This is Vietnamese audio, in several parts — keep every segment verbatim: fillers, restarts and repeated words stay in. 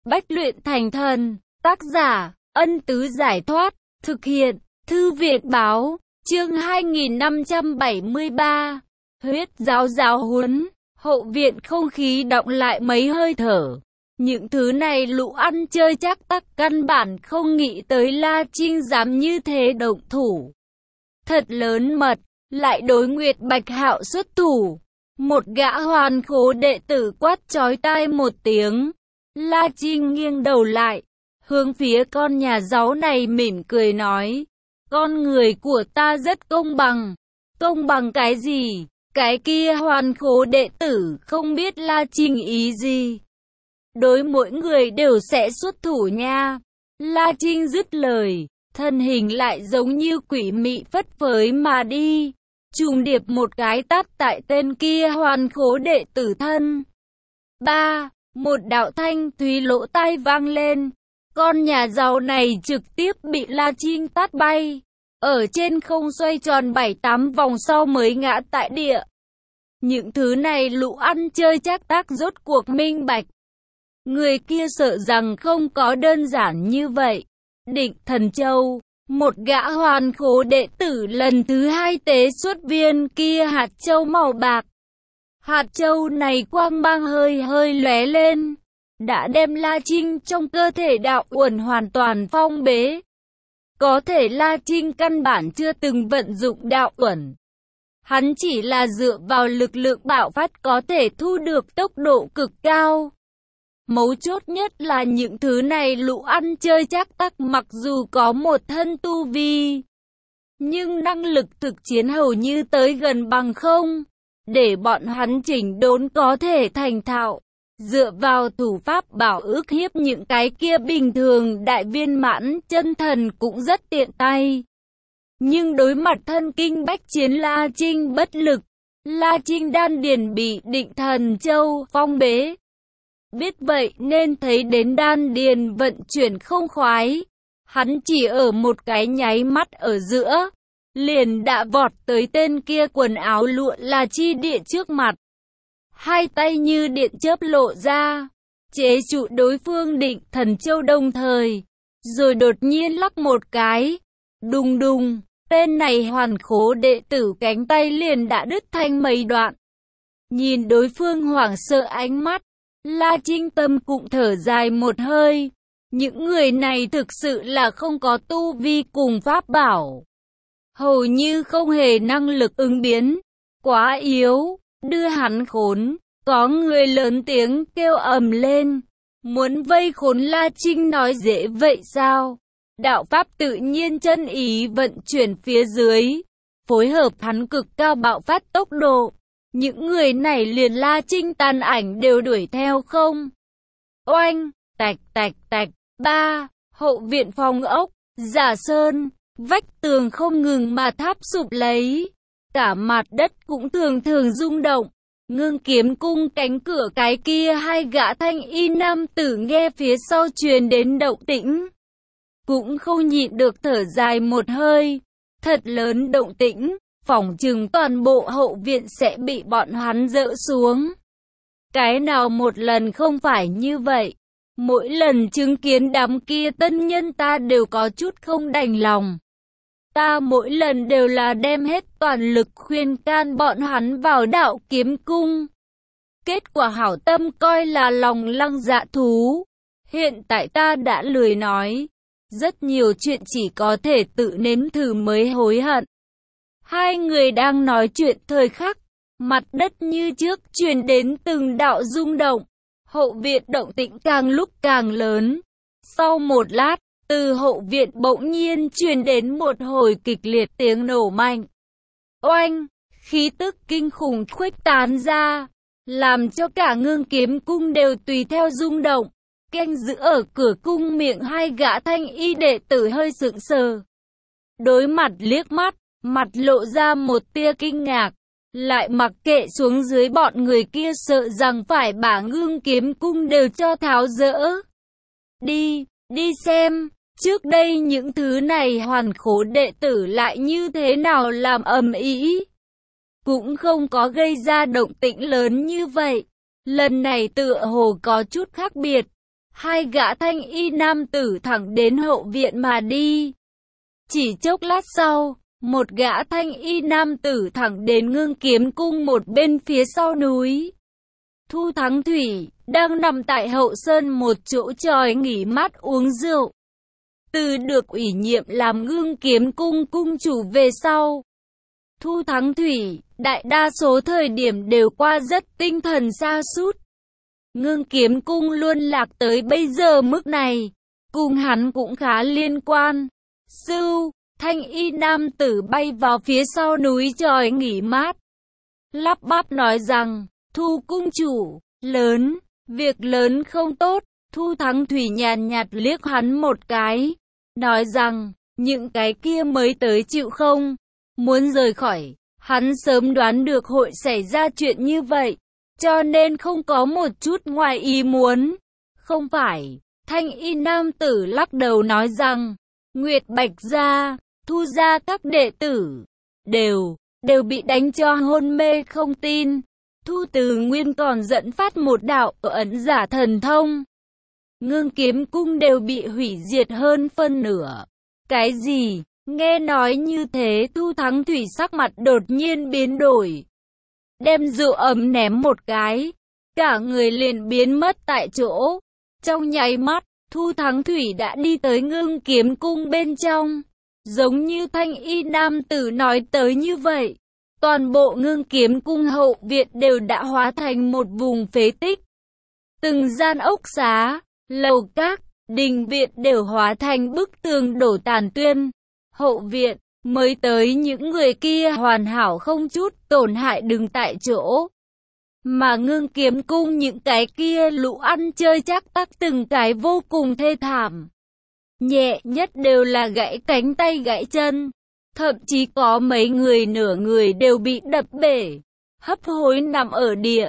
bách luyện thành thần. Tác giả, Ân Tứ Giải Thoát. Thực hiện, Thư viện Báo. Chương hai nghìn năm trăm bảy mươi ba. Huyết giáo giáo huấn. Hậu viện không khí đọng lại mấy hơi thở. Những thứ này lũ ăn chơi chắc tắc căn bản không nghĩ tới La Trinh dám như thế động thủ. Thật lớn mật, lại đối Nguyệt Bạch Hạo xuất thủ. Một gã hoàn khố đệ tử quát chói tai một tiếng. La Trinh nghiêng đầu lại, hướng phía con nhà giàu này mỉm cười nói. Con người của ta rất công bằng. Công bằng cái gì? Cái kia hoàn khố đệ tử không biết La Trinh ý gì. Đối mỗi người đều sẽ xuất thủ nha. La Trinh dứt lời, thân hình lại giống như quỷ mị phất phới mà đi. Trùng điệp một cái tát tại tên kia hoàn khố đệ tử thân. Ba, một đạo thanh thúy lỗ tai vang lên. Con nhà giàu này trực tiếp bị La Trinh tát bay. Ở trên không xoay tròn bảy tám vòng sau mới ngã tại địa. Những thứ này lũ ăn chơi chắc tác rốt cuộc minh bạch. Người kia sợ rằng không có đơn giản như vậy. Định Thần Châu, một gã hoàn khố đệ tử lần thứ hai tế xuất viên kia hạt châu màu bạc. Hạt châu này quang mang hơi hơi lóe lên, đã đem La Trinh trong cơ thể đạo uẩn hoàn toàn phong bế. Có thể La Trinh căn bản chưa từng vận dụng đạo uẩn. Hắn chỉ là dựa vào lực lượng bạo phát có thể thu được tốc độ cực cao. Mấu chốt nhất là những thứ này lũ ăn chơi chắc tắc mặc dù có một thân tu vi, nhưng năng lực thực chiến hầu như tới gần bằng không. Để bọn hắn chỉnh đốn có thể thành thạo, dựa vào thủ pháp bảo ức hiếp những cái kia bình thường đại viên mãn chân thần cũng rất tiện tay. Nhưng đối mặt thân kinh bách chiến La Trinh bất lực, La Trinh đan điền bị Định Thần Châu phong bế. Biết vậy nên thấy đến đan điền vận chuyển không khoái. Hắn chỉ ở một cái nháy mắt ở giữa, liền đã vọt tới tên kia quần áo lụa là chi địa trước mặt. Hai tay như điện chớp lộ ra, chế trụ đối phương Định Thần Châu đồng thời. Rồi đột nhiên lắc một cái, đùng đùng, tên này hoàn khố đệ tử cánh tay liền đã đứt thành mấy đoạn. Nhìn đối phương hoảng sợ ánh mắt, La Trinh tâm cũng thở dài một hơi. Những người này thực sự là không có tu vi cùng pháp bảo, hầu như không hề năng lực ứng biến, quá yếu, đưa hắn khốn. Có người lớn tiếng kêu ầm lên, muốn vây khốn La Trinh nói dễ vậy sao? Đạo pháp tự nhiên chân ý vận chuyển phía dưới, phối hợp hắn cực cao bạo phát tốc độ. Những người này liền La Trinh tàn ảnh đều đuổi theo không. Oanh, tạch tạch tạch, ba, hậu viện phòng ốc, giả sơn, vách tường không ngừng mà tháp sụp lấy. Cả mặt đất cũng thường thường rung động. Ngưng Kiếm cung cánh cửa cái kia hai gã thanh y nam tử nghe phía sau truyền đến động tĩnh, cũng không nhịn được thở dài một hơi. Thật lớn động tĩnh, phỏng chừng toàn bộ hậu viện sẽ bị bọn hắn dỡ xuống. Cái nào một lần không phải như vậy. Mỗi lần chứng kiến đám kia tân nhân ta đều có chút không đành lòng. Ta mỗi lần đều là đem hết toàn lực khuyên can bọn hắn vào Đạo Kiếm cung. Kết quả hảo tâm coi là lòng lăng dạ thú. Hiện tại ta đã lười nói. Rất nhiều chuyện chỉ có thể tự nếm thử mới hối hận. Hai người đang nói chuyện thời khắc, mặt đất như trước truyền đến từng đạo rung động. Hậu viện động tĩnh càng lúc càng lớn. Sau một lát, từ hậu viện bỗng nhiên truyền đến một hồi kịch liệt tiếng nổ mạnh. Oanh, khí tức kinh khủng khuếch tán ra, làm cho cả Ngưng Kiếm cung đều tùy theo rung động. Canh giữ ở cửa cung miệng hai gã thanh y đệ tử hơi sững sờ. Đối mặt liếc mắt, mặt lộ ra một tia kinh ngạc, lại mặc kệ xuống dưới bọn người kia sợ rằng phải bả Ngưng Kiếm cung đều cho tháo dỡ. Đi, đi xem. Trước đây những thứ này hoàn khố đệ tử lại như thế nào làm ầm ĩ, cũng không có gây ra động tĩnh lớn như vậy. Lần này tựa hồ có chút khác biệt. Hai gã thanh y nam tử thẳng đến hậu viện mà đi. Chỉ chốc lát sau, một gã thanh y nam tử thẳng đến Ngưng Kiếm Cung một bên phía sau núi. Thu Thắng Thủy đang nằm tại hậu sơn một chỗ tròi nghỉ mát uống rượu. Từ được ủy nhiệm làm Ngưng Kiếm Cung cung chủ về sau, Thu Thắng Thủy đại đa số thời điểm đều qua rất tinh thần sa sút. Ngưng Kiếm Cung luôn lạc tới bây giờ mức này, cùng hắn cũng khá liên quan. Sưu, thanh y nam tử bay vào phía sau núi tròi nghỉ mát, lắp bắp nói rằng, Thu cung chủ, lớn, việc lớn không tốt. Thu Thắng Thủy nhàn nhạt liếc hắn một cái, nói rằng, những cái kia mới tới chịu không, muốn rời khỏi. Hắn sớm đoán được hội xảy ra chuyện như vậy, cho nên không có một chút ngoài ý muốn. Không phải, thanh y nam tử lắc đầu nói rằng, Nguyệt Bạch gia, Thu gia các đệ tử, đều, đều bị đánh cho hôn mê không tin. Thu Từ Nguyên còn dẫn phát một đạo ẩn giả thần thông. Ngưng Kiếm Cung đều bị hủy diệt hơn phân nửa. Cái gì? Nghe nói như thế Thu Thắng Thủy sắc mặt đột nhiên biến đổi. Đem rượu ấm ném một cái, cả người liền biến mất tại chỗ. Trong nháy mắt, Thu Thắng Thủy đã đi tới Ngưng Kiếm Cung bên trong. Giống như thanh y nam tử nói tới như vậy, toàn bộ Ngưng Kiếm Cung hậu viện đều đã hóa thành một vùng phế tích. Từng gian ốc xá, lầu các, đình viện đều hóa thành bức tường đổ tàn tuyên. Hậu viện, mới tới những người kia hoàn hảo không chút tổn hại đứng tại chỗ. Mà Ngưng Kiếm Cung những cái kia lũ ăn chơi chắc tắc từng cái vô cùng thê thảm. Nhẹ nhất đều là gãy cánh tay gãy chân. Thậm chí có mấy người nửa người đều bị đập bể, hấp hối nằm ở địa,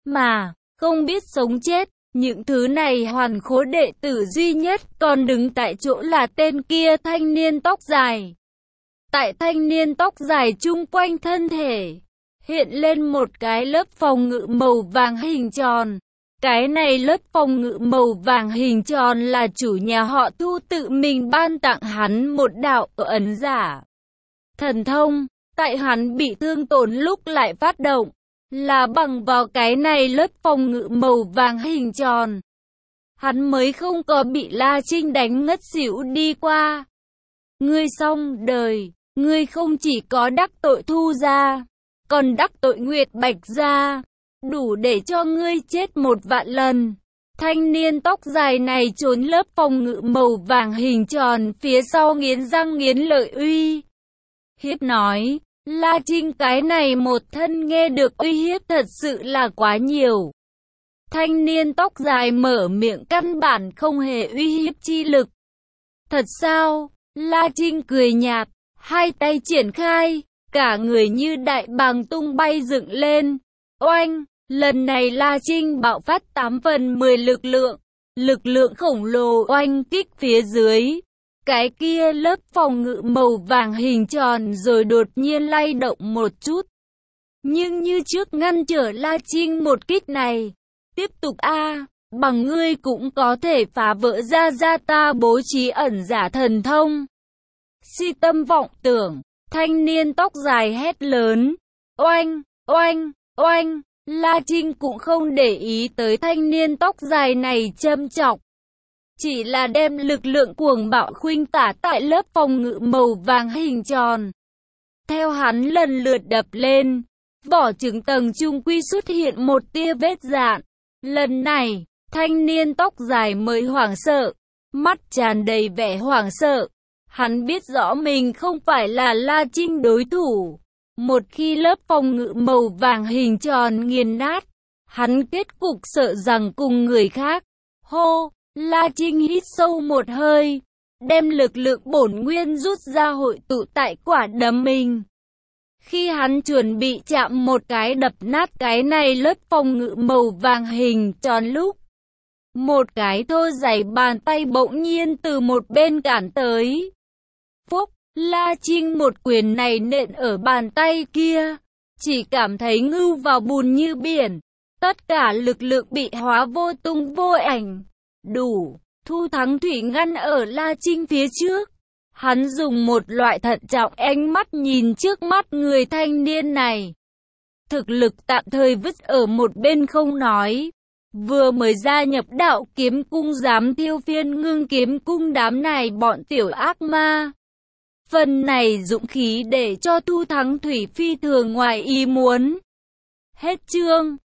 mà không biết sống chết. Những thứ này hoàn khố đệ tử duy nhất còn đứng tại chỗ là tên kia thanh niên tóc dài. Tại thanh niên tóc dài chung quanh thân thể, hiện lên một cái lớp phòng ngự màu vàng hình tròn. Cái này lớp phòng ngự màu vàng hình tròn là chủ nhà họ Thu tự mình ban tặng hắn một đạo ẩn giả thần thông, tại hắn bị thương tổn lúc lại phát động, là bằng vào cái này lớp phòng ngự màu vàng hình tròn. Hắn mới không có bị La Trinh đánh ngất xỉu đi qua. Ngươi xong đời, ngươi không chỉ có đắc tội Thu gia, còn đắc tội Nguyệt Bạch gia, đủ để cho ngươi chết một vạn lần. Thanh niên tóc dài này trốn lớp phòng ngự màu vàng hình tròn phía sau nghiến răng nghiến lợi uy hiếp nói, La Trinh cái này một thân nghe được uy hiếp thật sự là quá nhiều. Thanh niên tóc dài mở miệng căn bản không hề uy hiếp chi lực. Thật sao? La Trinh cười nhạt, hai tay triển khai, cả người như đại bàng tung bay dựng lên. Oanh! Lần này La Trinh bạo phát tám phần mười lực lượng, lực lượng khổng lồ oanh kích phía dưới. Cái kia lớp phòng ngự màu vàng hình tròn rồi đột nhiên lay động một chút. Nhưng như trước ngăn trở La Trinh một kích này. Tiếp tục a à, bằng ngươi cũng có thể phá vỡ ra ra ta bố trí ẩn giả thần thông. Si tâm vọng tưởng, thanh niên tóc dài hét lớn. Oanh, oanh, oanh. La Trinh cũng không để ý tới thanh niên tóc dài này châm chọc. Chỉ là đem lực lượng cuồng bạo khuynh tả tại lớp phòng ngự màu vàng hình tròn. Theo hắn lần lượt đập lên, vỏ trứng tầng trung quy xuất hiện một tia vết dạn. Lần này, thanh niên tóc dài mới hoảng sợ, mắt tràn đầy vẻ hoảng sợ. Hắn biết rõ mình không phải là La Trinh đối thủ. Một khi lớp phòng ngự màu vàng hình tròn nghiền nát, hắn kết cục sợ rằng cùng người khác. Hô! La Trinh hít sâu một hơi, đem lực lượng bổn nguyên rút ra hội tụ tại quả đấm mình. Khi hắn chuẩn bị chạm một cái đập nát cái này lớp phòng ngự màu vàng hình tròn lúc, một cái thô dày bàn tay bỗng nhiên từ một bên cản tới. Phúc! La Trinh một quyền này nện ở bàn tay kia, chỉ cảm thấy ngưu vào bùn như biển, tất cả lực lượng bị hóa vô tung vô ảnh. Đủ, Thu Thắng Thủy ngăn ở La Trinh phía trước. Hắn dùng một loại thận trọng ánh mắt nhìn trước mắt người thanh niên này. Thực lực tạm thời vứt ở một bên không nói. Vừa mới gia nhập đạo kiếm cung dám thiêu phiên ngưng kiếm cung đám này bọn tiểu ác ma. Phần này dũng khí để cho Thu Thắng Thủy phi thường ngoài ý muốn. Hết chương.